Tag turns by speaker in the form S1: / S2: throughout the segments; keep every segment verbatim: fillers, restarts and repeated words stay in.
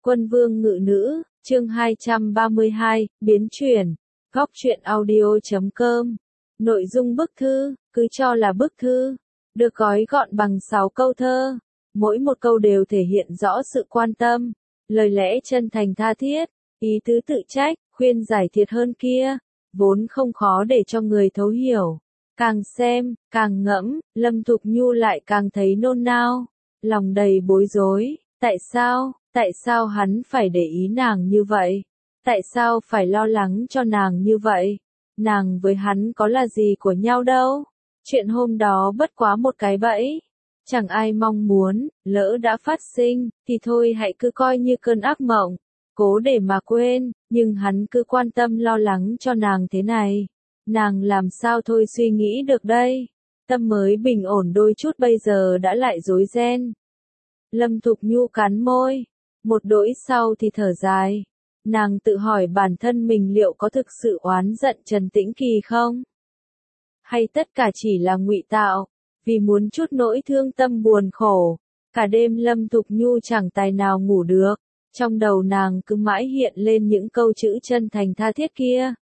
S1: Quân vương ngự nữ, chương hai trăm ba mươi hai, biến chuyển, góc truyện audio chấm com. Nội dung bức thư, cứ cho là bức thư, được gói gọn bằng sáu câu thơ. Mỗi một câu đều thể hiện rõ sự quan tâm, lời lẽ chân thành tha thiết, ý tứ tự trách, khuyên giải thiệt hơn kia, vốn không khó để cho người thấu hiểu. Càng xem, càng ngẫm, Lâm Thục Nhu lại càng thấy nôn nao, lòng đầy bối rối. Tại sao, tại sao hắn phải để ý nàng như vậy? Tại sao phải lo lắng cho nàng như vậy? Nàng với hắn có là gì của nhau đâu? Chuyện hôm đó bất quá một cái bẫy. Chẳng ai mong muốn, lỡ đã phát sinh, thì thôi hãy cứ coi như cơn ác mộng. Cố để mà quên, nhưng hắn cứ quan tâm lo lắng cho nàng thế này. Nàng làm sao thôi suy nghĩ được đây? Tâm mới bình ổn đôi chút bây giờ đã lại rối ren. Lâm Thục Nhu cắn môi, một đỗi sau thì thở dài. Nàng tự hỏi bản thân mình liệu có thực sự oán giận Trần Tĩnh Kỳ không? Hay tất cả chỉ là ngụy tạo, vì muốn chút nỗi thương tâm buồn khổ. Cả đêm Lâm Thục Nhu chẳng tài nào ngủ được, trong đầu nàng cứ mãi hiện lên những câu chữ chân thành tha thiết kia.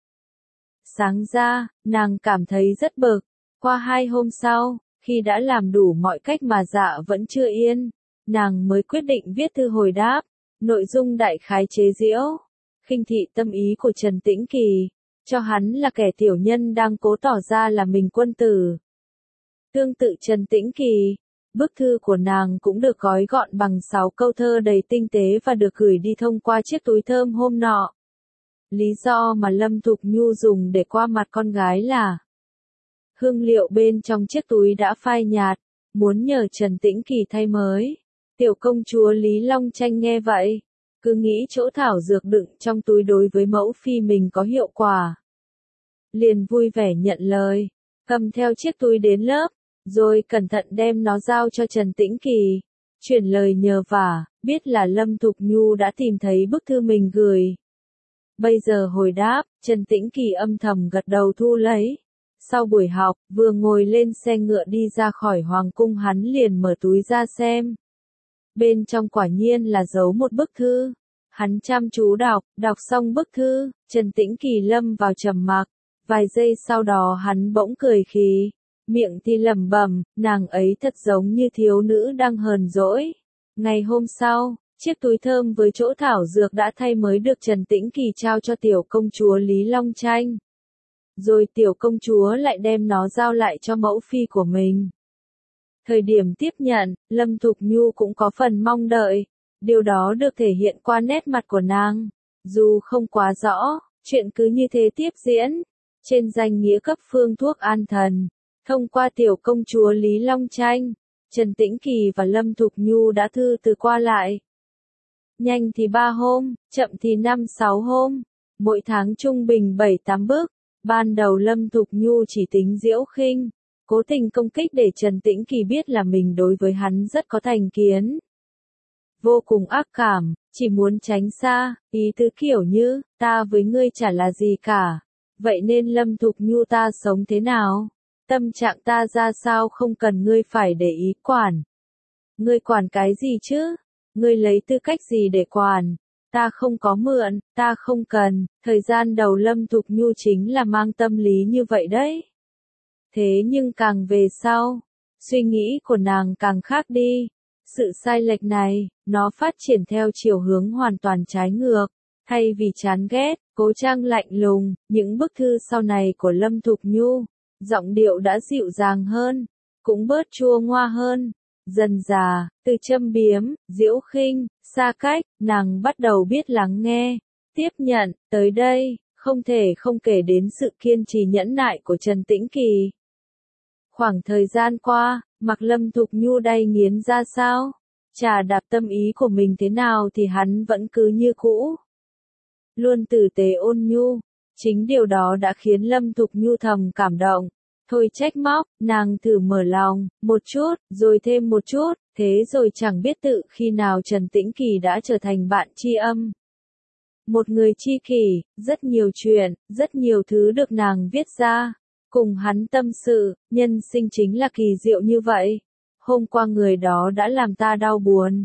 S1: Sáng ra, nàng cảm thấy rất bực. Qua hai hôm sau, khi đã làm đủ mọi cách mà dạ vẫn chưa yên, nàng mới quyết định viết thư hồi đáp. Nội dung đại khái chế giễu, khinh thị tâm ý của Trần Tĩnh Kỳ, cho hắn là kẻ tiểu nhân đang cố tỏ ra là mình quân tử. Tương tự Trần Tĩnh Kỳ, bức thư của nàng cũng được gói gọn bằng sáu câu thơ đầy tinh tế và được gửi đi thông qua chiếc túi thơm hôm nọ. Lý do mà Lâm Thục Nhu dùng để qua mặt con gái là hương liệu bên trong chiếc túi đã phai nhạt, muốn nhờ Trần Tĩnh Kỳ thay mới. Tiểu công chúa Lý Long Tranh nghe vậy, cứ nghĩ chỗ thảo dược đựng trong túi đối với mẫu phi mình có hiệu quả. Liền vui vẻ nhận lời, cầm theo chiếc túi đến lớp, rồi cẩn thận đem nó giao cho Trần Tĩnh Kỳ. Chuyển lời nhờ vả, biết là Lâm Thục Nhu đã tìm thấy bức thư mình gửi. Bây giờ hồi đáp, Trần Tĩnh Kỳ âm thầm gật đầu thu lấy. Sau buổi học, vừa ngồi lên xe ngựa đi ra khỏi hoàng cung hắn liền mở túi ra xem. Bên trong quả nhiên là giấu một bức thư. Hắn chăm chú đọc, đọc xong bức thư, Trần Tĩnh Kỳ lâm vào trầm mặc. Vài giây sau đó hắn bỗng cười khì, miệng thì lẩm bẩm, nàng ấy thật giống như thiếu nữ đang hờn dỗi. Ngày hôm sau, chiếc túi thơm với chỗ thảo dược đã thay mới được Trần Tĩnh Kỳ trao cho tiểu công chúa Lý Long Tranh. Rồi tiểu công chúa lại đem nó giao lại cho mẫu phi của mình. Thời điểm tiếp nhận, Lâm Thục Nhu cũng có phần mong đợi. Điều đó được thể hiện qua nét mặt của nàng. Dù không quá rõ, chuyện cứ như thế tiếp diễn. Trên danh nghĩa cấp phương thuốc an thần, thông qua tiểu công chúa Lý Long Tranh, Trần Tĩnh Kỳ và Lâm Thục Nhu đã thư từ qua lại. Nhanh thì ba hôm, chậm thì năm sáu hôm. Mỗi tháng trung bình bảy tám bức. Ban đầu Lâm Thục Nhu chỉ tính giễu khinh, cố tình công kích để Trần Tĩnh Kỳ biết là mình đối với hắn rất có thành kiến. Vô cùng ác cảm, chỉ muốn tránh xa, ý tứ kiểu như, ta với ngươi chả là gì cả. Vậy nên Lâm Thục Nhu ta sống thế nào? Tâm trạng ta ra sao không cần ngươi phải để ý quản. Ngươi quản cái gì chứ? Ngươi lấy tư cách gì để quản? Ta không có mượn, ta không cần. Thời gian đầu Lâm Thục Nhu chính là mang tâm lý như vậy đấy. Thế nhưng càng về sau, suy nghĩ của nàng càng khác đi. Sự sai lệch này, nó phát triển theo chiều hướng hoàn toàn trái ngược. Thay vì chán ghét, cố trang lạnh lùng, những bức thư sau này của Lâm Thục Nhu, giọng điệu đã dịu dàng hơn, cũng bớt chua ngoa hơn. Dần dà, từ châm biếm, giễu khinh, xa cách, nàng bắt đầu biết lắng nghe, tiếp nhận. Tới đây, không thể không kể đến sự kiên trì nhẫn nại của Trần Tĩnh Kỳ. Khoảng thời gian qua, mặc Lâm Thục Nhu đay nghiến ra sao, chà đạp tâm ý của mình thế nào thì hắn vẫn cứ như cũ. Luôn tử tế ôn nhu, chính điều đó đã khiến Lâm Thục Nhu thầm cảm động. Thôi trách móc, nàng thử mở lòng, một chút, rồi thêm một chút, thế rồi chẳng biết tự khi nào Trần Tĩnh Kỳ đã trở thành bạn tri âm. Một người tri kỷ, rất nhiều chuyện, rất nhiều thứ được nàng viết ra, cùng hắn tâm sự, nhân sinh chính là kỳ diệu như vậy. Hôm qua người đó đã làm ta đau buồn,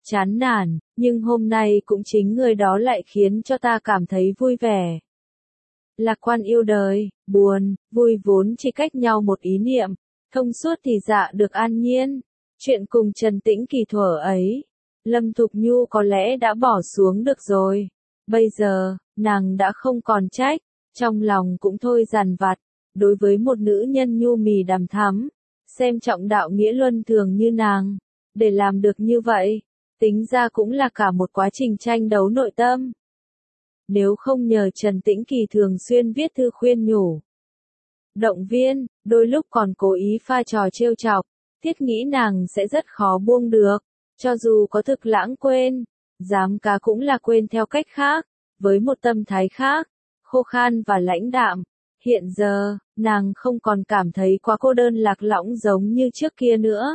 S1: chán nản, nhưng hôm nay cũng chính người đó lại khiến cho ta cảm thấy vui vẻ. Lạc quan yêu đời, buồn, vui vốn chỉ cách nhau một ý niệm, thông suốt thì dạ được an nhiên. Chuyện cùng Trần Tĩnh Kỳ thuở ấy, Lâm Thục Nhu có lẽ đã bỏ xuống được rồi. Bây giờ, nàng đã không còn trách, trong lòng cũng thôi dằn vặt. Đối với một nữ nhân nhu mì đằm thắm, xem trọng đạo nghĩa luân thường như nàng, để làm được như vậy, tính ra cũng là cả một quá trình tranh đấu nội tâm. Nếu không nhờ Trần Tĩnh Kỳ thường xuyên viết thư khuyên nhủ, động viên, đôi lúc còn cố ý pha trò trêu chọc, thiết nghĩ nàng sẽ rất khó buông được, cho dù có thực lãng quên, dám cá cũng là quên theo cách khác, với một tâm thái khác, khô khan và lãnh đạm. Hiện giờ, nàng không còn cảm thấy quá cô đơn lạc lõng giống như trước kia nữa.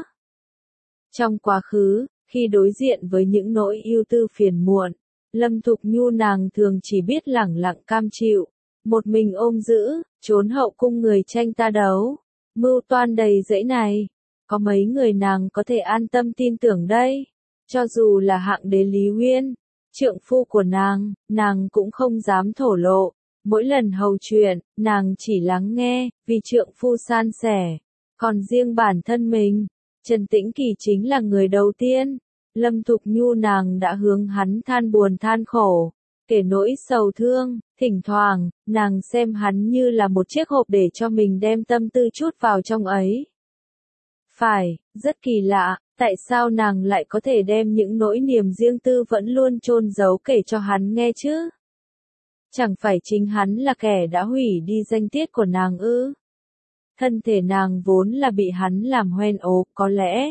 S1: Trong quá khứ, khi đối diện với những nỗi ưu tư phiền muộn, Lâm Thục Nhu nàng thường chỉ biết lẳng lặng cam chịu, một mình ôm giữ, trốn hậu cung người tranh ta đấu, mưu toan đầy rẫy này, có mấy người nàng có thể an tâm tin tưởng đây, cho dù là hạng đế Lý Huyên, trượng phu của nàng, nàng cũng không dám thổ lộ. Mỗi lần hầu chuyện, nàng chỉ lắng nghe, vì trượng phu san sẻ. Còn riêng bản thân mình, Trần Tĩnh Kỳ chính là người đầu tiên. Lâm Thục Nhu nàng đã hướng hắn than buồn than khổ, kể nỗi sầu thương, thỉnh thoảng, nàng xem hắn như là một chiếc hộp để cho mình đem tâm tư chút vào trong ấy. Phải, rất kỳ lạ, tại sao nàng lại có thể đem những nỗi niềm riêng tư vẫn luôn chôn giấu kể cho hắn nghe chứ? Chẳng phải chính hắn là kẻ đã hủy đi danh tiết của nàng ư? Thân thể nàng vốn là bị hắn làm hoen ố, có lẽ.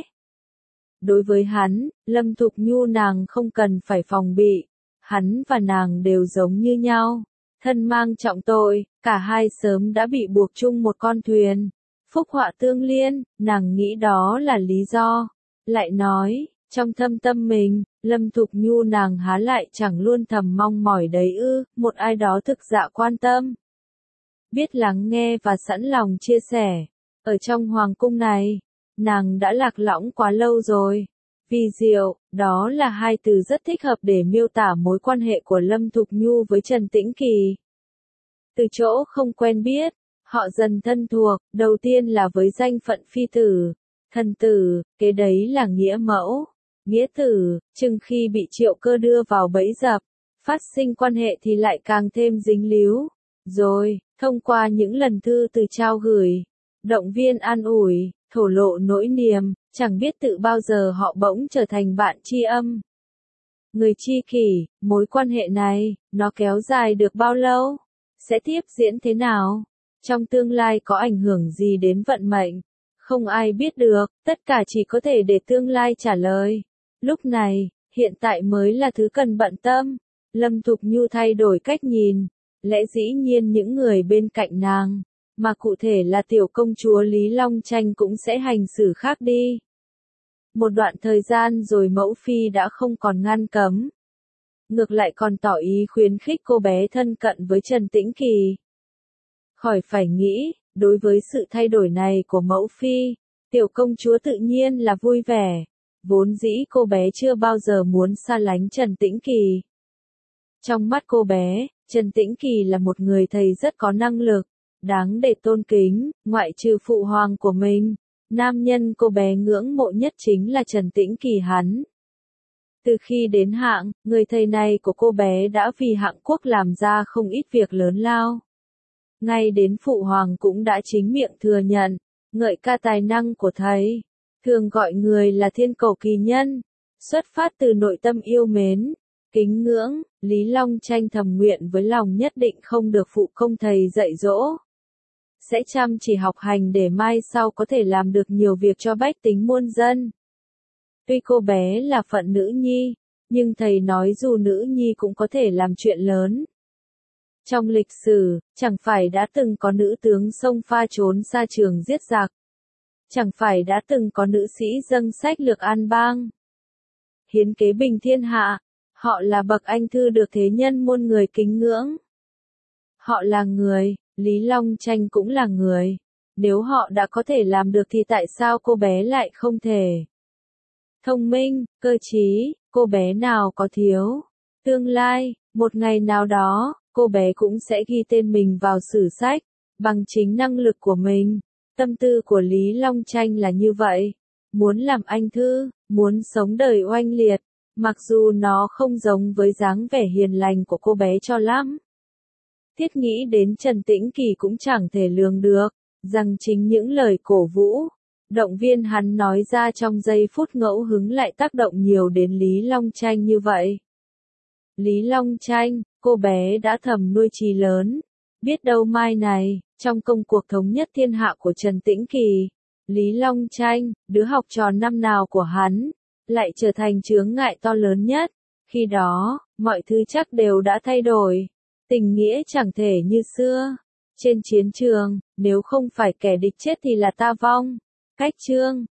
S1: Đối với hắn, Lâm Thục Nhu nàng không cần phải phòng bị, hắn và nàng đều giống như nhau, thân mang trọng tội, cả hai sớm đã bị buộc chung một con thuyền. Phúc họa tương liên, nàng nghĩ đó là lý do. Lại nói, trong thâm tâm mình, Lâm Thục Nhu nàng há lại chẳng luôn thầm mong mỏi đấy ư, một ai đó thực dạ quan tâm. Biết lắng nghe và sẵn lòng chia sẻ. Ở trong hoàng cung này, nàng đã lạc lõng quá lâu rồi. Vì diệu, đó là hai từ rất thích hợp để miêu tả mối quan hệ của Lâm Thục Nhu với Trần Tĩnh Kỳ. Từ chỗ không quen biết, họ dần thân thuộc, đầu tiên là với danh phận phi tử, thần tử, kế đấy là nghĩa mẫu, nghĩa tử, chừng khi bị Triệu Cơ đưa vào bẫy dập, phát sinh quan hệ thì lại càng thêm dính líu. Rồi, thông qua những lần thư từ trao gửi, động viên an ủi, thổ lộ nỗi niềm, chẳng biết tự bao giờ họ bỗng trở thành bạn tri âm. Người tri kỷ, mối quan hệ này, nó kéo dài được bao lâu? Sẽ tiếp diễn thế nào? Trong tương lai có ảnh hưởng gì đến vận mệnh? Không ai biết được, tất cả chỉ có thể để tương lai trả lời. Lúc này, hiện tại mới là thứ cần bận tâm. Lâm Thục Nhu thay đổi cách nhìn. Lẽ dĩ nhiên những người bên cạnh nàng, mà cụ thể là tiểu công chúa Lý Long Tranh cũng sẽ hành xử khác đi. Một đoạn thời gian rồi mẫu phi đã không còn ngăn cấm. Ngược lại còn tỏ ý khuyến khích cô bé thân cận với Trần Tĩnh Kỳ. Khỏi phải nghĩ, đối với sự thay đổi này của mẫu phi, tiểu công chúa tự nhiên là vui vẻ. Vốn dĩ cô bé chưa bao giờ muốn xa lánh Trần Tĩnh Kỳ. Trong mắt cô bé, Trần Tĩnh Kỳ là một người thầy rất có năng lực, đáng để tôn kính, ngoại trừ phụ hoàng của mình. Nam nhân cô bé ngưỡng mộ nhất chính là Trần Tĩnh Kỳ hắn. Từ khi đến hạng, người thầy này của cô bé đã vì hạng quốc làm ra không ít việc lớn lao. Ngay đến phụ hoàng cũng đã chính miệng thừa nhận, ngợi ca tài năng của thầy. Thường gọi người là thiên cầu kỳ nhân, xuất phát từ nội tâm yêu mến, kính ngưỡng, Lý Long Tranh thầm nguyện với lòng nhất định không được phụ công thầy dạy dỗ. Sẽ chăm chỉ học hành để mai sau có thể làm được nhiều việc cho bách tính muôn dân. Tuy cô bé là phận nữ nhi, nhưng thầy nói dù nữ nhi cũng có thể làm chuyện lớn. Trong lịch sử, chẳng phải đã từng có nữ tướng xông pha trốn xa trường giết giặc. Chẳng phải đã từng có nữ sĩ dâng sách lược an bang. Hiến kế bình thiên hạ, họ là bậc anh thư được thế nhân muôn người kính ngưỡng. Họ là người, Lý Long Tranh cũng là người. Nếu họ đã có thể làm được thì tại sao cô bé lại không thể? Thông minh, cơ trí, cô bé nào có thiếu. Tương lai, một ngày nào đó, cô bé cũng sẽ ghi tên mình vào sử sách, bằng chính năng lực của mình. Tâm tư của Lý Long Tranh là như vậy. Muốn làm anh thư, muốn sống đời oanh liệt, mặc dù nó không giống với dáng vẻ hiền lành của cô bé cho lắm. Thiết nghĩ đến Trần Tĩnh Kỳ cũng chẳng thể lường được, rằng chính những lời cổ vũ, động viên hắn nói ra trong giây phút ngẫu hứng lại tác động nhiều đến Lý Long Tranh như vậy. Lý Long Tranh, cô bé đã thầm nuôi chí lớn. Biết đâu mai này, trong công cuộc thống nhất thiên hạ của Trần Tĩnh Kỳ, Lý Long Tranh, đứa học trò năm nào của hắn, lại trở thành chướng ngại to lớn nhất. Khi đó, mọi thứ chắc đều đã thay đổi. Tình nghĩa chẳng thể như xưa. Trên chiến trường, nếu không phải kẻ địch chết thì là ta vong. Cách chương